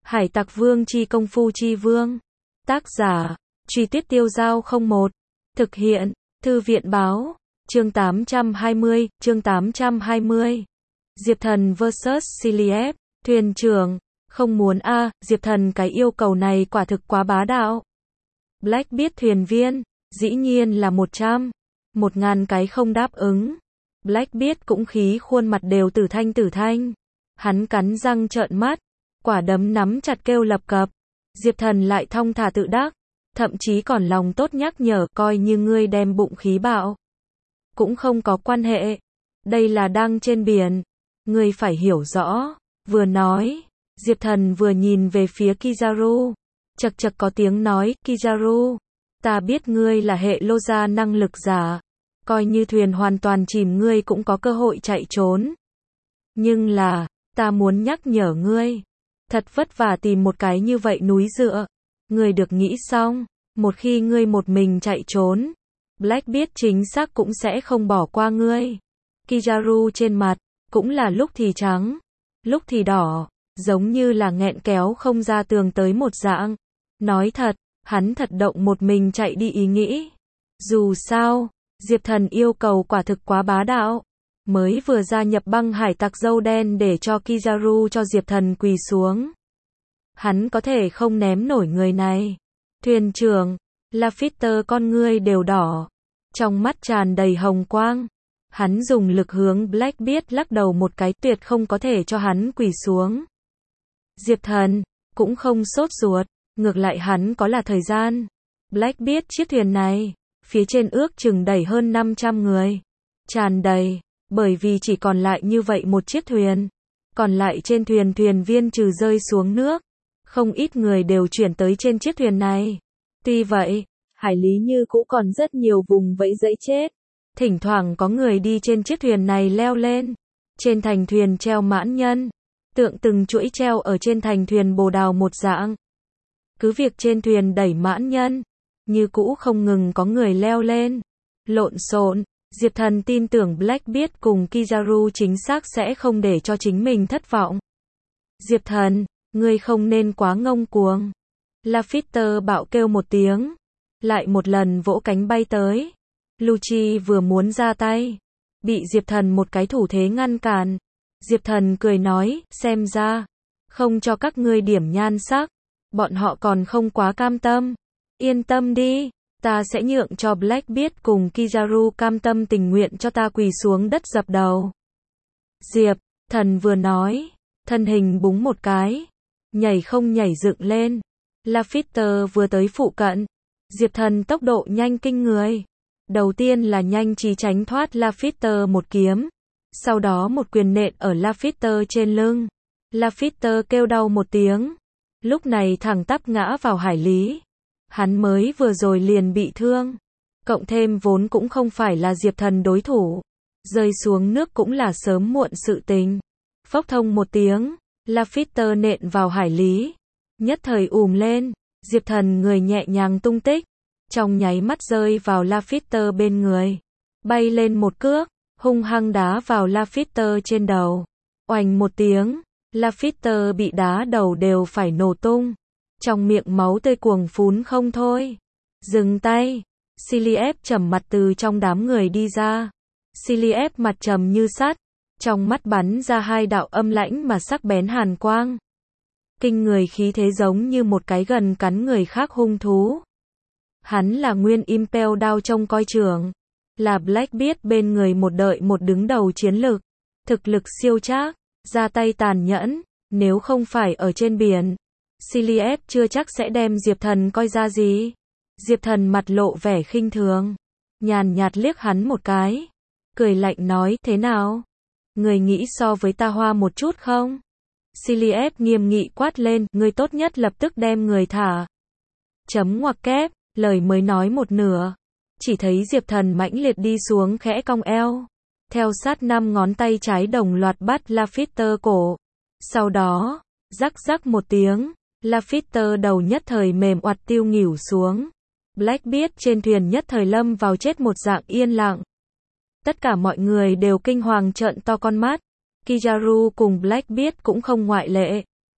Hải Tặc Vương chi công phu chi vương. Tác giả, Truy Tuyết Tiêu Dao 01. Thực hiện, Thư viện báo. Chương 820, chương 820. Diệp Thần vs Cilliep. Thuyền trưởng, không muốn a, Diệp Thần cái yêu cầu này quả thực quá bá đạo. Black biết thuyền viên, dĩ nhiên là 100. 1000 cái không đáp ứng. Black biết cũng khí khuôn mặt đều tử thanh. Hắn cắn răng trợn mắt, quả đấm nắm chặt kêu lập cập. Diệp Thần lại thong thả tự đắc, thậm chí còn lòng tốt nhắc nhở, coi như ngươi đem bụng khí bạo cũng không có quan hệ. Đây là đang trên biển, ngươi phải hiểu rõ. Vừa nói, Diệp Thần vừa nhìn về phía Kizaru. Chật chật có tiếng nói, Kizaru, ta biết ngươi là hệ lô gia năng lực giả. Coi như thuyền hoàn toàn chìm ngươi cũng có cơ hội chạy trốn. Nhưng là, ta muốn nhắc nhở ngươi. Thật vất vả tìm một cái như vậy núi dựa. Ngươi được nghĩ xong, một khi ngươi một mình chạy trốn, Black biết chính xác cũng sẽ không bỏ qua ngươi. Kizaru trên mặt, cũng là lúc thì trắng, lúc thì đỏ, giống như là nghẹn kéo không ra tường tới một dạng. Nói thật, hắn thật động một mình chạy đi ý nghĩ. Dù sao, Diệp Thần yêu cầu quả thực quá bá đạo. Mới vừa gia nhập băng hải tặc dâu đen để cho Kizaru cho Diệp Thần quỳ xuống. Hắn có thể không ném nổi người này. Thuyền trưởng, Lafitte con ngươi đều đỏ. Trong mắt tràn đầy hồng quang. Hắn dùng lực hướng Black biết lắc đầu một cái, tuyệt không có thể cho hắn quỳ xuống. Diệp Thần cũng không sốt ruột, ngược lại hắn có là thời gian. Black biết chiếc thuyền này, phía trên ước chừng đẩy hơn 500 người. Tràn đầy, bởi vì chỉ còn lại như vậy một chiếc thuyền. Còn lại trên thuyền thuyền viên trừ rơi xuống nước, không ít người đều chuyển tới trên chiếc thuyền này. Tuy vậy, hải lý như cũ còn rất nhiều vùng vẫy dẫy chết. Thỉnh thoảng có người đi trên chiếc thuyền này leo lên. Trên thành thuyền treo mãn nhân, tượng từng chuỗi treo ở trên thành thuyền bồ đào một dạng. Cứ việc trên thuyền đẩy mãn nhân, như cũ không ngừng có người leo lên. Lộn xộn, Diệp Thần tin tưởng Black biết cùng Kizaru chính xác sẽ không để cho chính mình thất vọng. Diệp Thần, ngươi không nên quá ngông cuồng. Lafitte bạo kêu một tiếng, lại một lần vỗ cánh bay tới. Lucci vừa muốn ra tay, bị Diệp Thần một cái thủ thế ngăn cản. Diệp Thần cười nói, xem ra, không cho các ngươi điểm nhan sắc, bọn họ còn không quá cam tâm. Yên tâm đi, ta sẽ nhượng cho Black biết cùng Kizaru cam tâm tình nguyện cho ta quỳ xuống đất dập đầu. Diệp Thần vừa nói, thân hình búng một cái, nhảy không nhảy dựng lên. Lafitte vừa tới phụ cận, Diệp Thần tốc độ nhanh kinh người. Đầu tiên là nhanh trí tránh thoát Lafitte một kiếm, sau đó một quyền nện ở Lafitte trên lưng. Lafitte kêu đau một tiếng, lúc này thẳng tắp ngã vào hải lý. Hắn mới vừa rồi liền bị thương, cộng thêm vốn cũng không phải là Diệp Thần đối thủ, rơi xuống nước cũng là sớm muộn sự tình. Phốc thông một tiếng, Lafitte nện vào hải lý, nhất thời lên. Diệp Thần người nhẹ nhàng tung tích, trong nháy mắt rơi vào Lafitte bên người, bay lên một cước, hung hăng đá vào Lafitte trên đầu. Oành một tiếng, Lafitte bị đá đầu đều phải nổ tung, trong miệng máu tươi cuồng phún không thôi. Dừng tay. Cilliep trầm mặt từ trong đám người đi ra. Cilliep mặt trầm như sắt, trong mắt bắn ra hai đạo âm lãnh mà sắc bén hàn quang. Kinh người khí thế giống như một cái gần cắn người khác hung thú. Hắn là nguyên Impel Down trông coi trưởng, là Black biết bên người một đợi một đứng đầu chiến lực, thực lực siêu trác, ra tay tàn nhẫn, nếu không phải ở trên biển, Cilliep chưa chắc sẽ đem Diệp Thần coi ra gì. Diệp Thần mặt lộ vẻ khinh thường, nhàn nhạt liếc hắn một cái, cười lạnh nói, thế nào? Người nghĩ so với ta hoa một chút không? Cilliep nghiêm nghị quát lên, ngươi tốt nhất lập tức đem người thả. Chấm ngoặc kép, lời mới nói một nửa, chỉ thấy Diệp Thần mãnh liệt đi xuống khẽ cong eo, theo sát 5 ngón tay trái đồng loạt bắt Lafitte cổ. Sau đó, rắc rắc một tiếng, Lafitte đầu nhất thời mềm oặt tiêu nghỉu xuống. Black biết trên thuyền nhất thời lâm vào chết một dạng yên lặng. Tất cả mọi người đều kinh hoàng trợn to con mắt. Kizaru cùng Black biết cũng không ngoại lệ.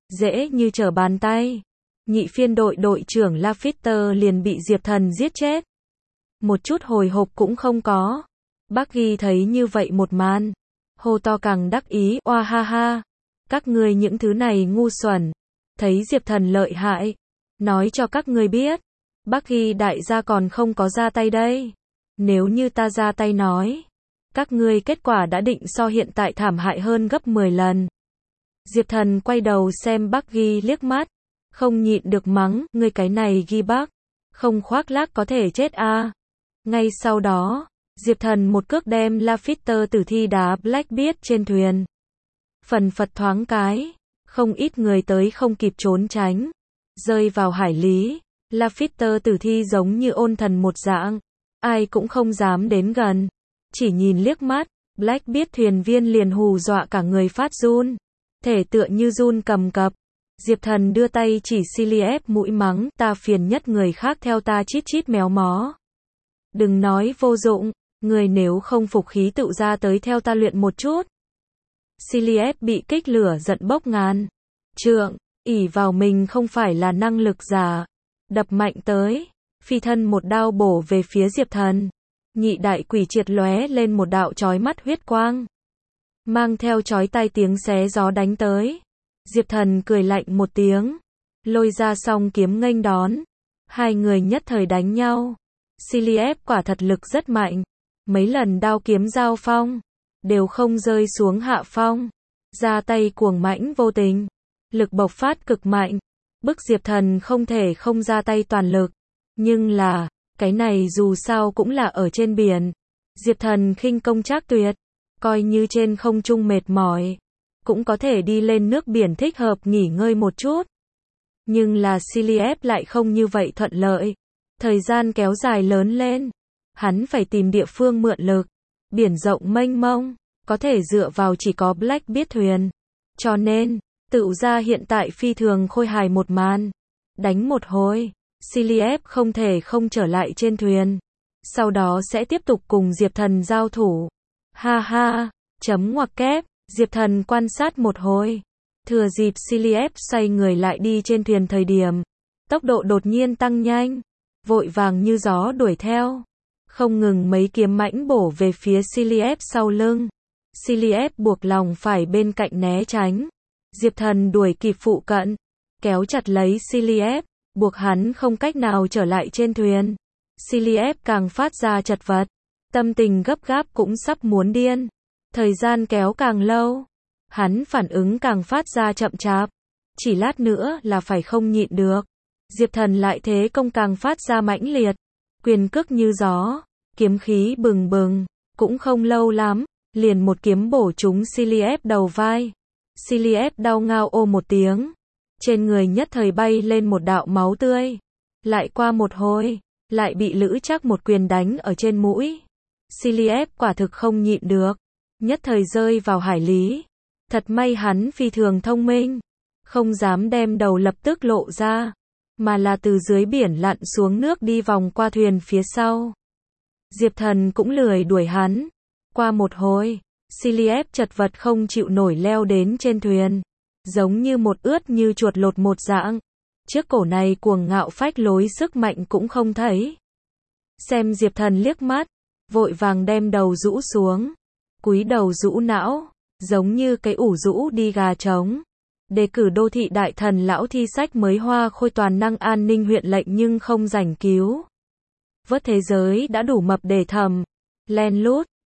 dễ như trở bàn tay. Nhị phiên đội đội trưởng Lafitte liền bị Diệp Thần giết chết. Một chút hồi hộp cũng không có. Bác Ghi thấy như vậy một màn, hô to càng đắc ý, oa ha ha, các ngươi những thứ này ngu xuẩn, thấy Diệp Thần lợi hại, nói cho các ngươi biết, Bác Ghi đại gia còn không có ra tay đây, nếu như ta ra tay nói, các ngươi kết quả đã định so hiện tại thảm hại hơn gấp 10 lần. Diệp Thần quay đầu xem Bác Ghi liếc mắt, không nhịn được mắng, ngươi cái này Ghi Bác, không khoác lác có thể chết a. Ngay sau đó, Diệp Thần một cước đem Lafitte tử thi đá Blackbeard trên thuyền. Phần phật thoáng cái, không ít người tới không kịp trốn tránh, rơi vào hải lý. Lafitte tử thi giống như ôn thần một dạng, ai cũng không dám đến gần, chỉ nhìn liếc mắt, Blackbeard thuyền viên liền hù dọa cả người phát run, thể tựa như run cầm cập. Diệp Thần đưa tay chỉ Cillian mũi mắng, ta phiền nhất người khác theo ta chít chít méo mó. Đừng nói vô dụng, người nếu không phục khí tự ra tới theo ta luyện một chút. Cillian bị kích lửa giận bốc ngàn trượng, ỷ vào mình không phải là năng lực giả, đập mạnh tới, phi thân một đao bổ về phía Diệp Thần. Nhị đại quỷ triệt lóe lên một đạo chói mắt huyết quang, mang theo chói tai tiếng xé gió đánh tới. Diệp Thần cười lạnh một tiếng, lôi ra song kiếm nghênh đón, hai người nhất thời đánh nhau. Cillian quả thật lực rất mạnh, mấy lần đao kiếm giao phong, đều không rơi xuống hạ phong, ra tay cuồng mãnh vô tình, lực bộc phát cực mạnh, bức Diệp Thần không thể không ra tay toàn lực, nhưng là, cái này dù sao cũng là ở trên biển, Diệp Thần khinh công trác tuyệt, coi như trên không trung mệt mỏi, cũng có thể đi lên nước biển thích hợp nghỉ ngơi một chút. Nhưng là Cillian lại không như vậy thuận lợi. Thời gian kéo dài lớn lên, hắn phải tìm địa phương mượn lực, biển rộng mênh mông, có thể dựa vào chỉ có Blackbeard thuyền. Cho nên, tự ra hiện tại phi thường khôi hài một màn. Đánh một hồi, Cillian không thể không trở lại trên thuyền. Sau đó sẽ tiếp tục cùng Diệp Thần giao thủ. Ha ha, chấm ngoặc kép, Diệp Thần quan sát một hồi. Thừa dịp Cillian xoay người lại đi trên thuyền thời điểm, tốc độ đột nhiên tăng nhanh, vội vàng như gió đuổi theo, không ngừng mấy kiếm mãnh bổ về phía Cillian sau lưng. Cillian buộc lòng phải bên cạnh né tránh. Diệp Thần đuổi kịp phụ cận, kéo chặt lấy Cillian, buộc hắn không cách nào trở lại trên thuyền. Cillian càng phát ra chật vật, tâm tình gấp gáp cũng sắp muốn điên. Thời gian kéo càng lâu, hắn phản ứng càng phát ra chậm chạp, chỉ lát nữa là phải không nhịn được. Diệp Thần lại thế công càng phát ra mãnh liệt, quyền cước như gió, kiếm khí bừng bừng, cũng không lâu lắm, liền một kiếm bổ trúng Cillian đầu vai. Cillian đau ngao ô một tiếng, trên người nhất thời bay lên một đạo máu tươi. Lại qua một hồi, lại bị Lữ Trác một quyền đánh ở trên mũi. Cillian quả thực không nhịn được, nhất thời rơi vào hải lý. Thật may hắn phi thường thông minh, không dám đem đầu lập tức lộ ra, mà là từ dưới biển lặn xuống nước đi vòng qua thuyền phía sau. Diệp Thần cũng lười đuổi hắn. Qua một hồi, Cillian chật vật không chịu nổi leo đến trên thuyền, giống như một ướt như chuột lột một dạng. Chiếc cổ này cuồng ngạo phách lối sức mạnh cũng không thấy. Xem Diệp Thần liếc mắt, vội vàng đem đầu rũ xuống, cúi đầu rũ não, giống như cái ủ rũ đi gà trống. Đề cử đô thị đại thần lão thi sách mới hoa khôi toàn năng an ninh huyện lệnh nhưng không rảnh cứu vớt thế giới đã đủ mập để thầm, len lút.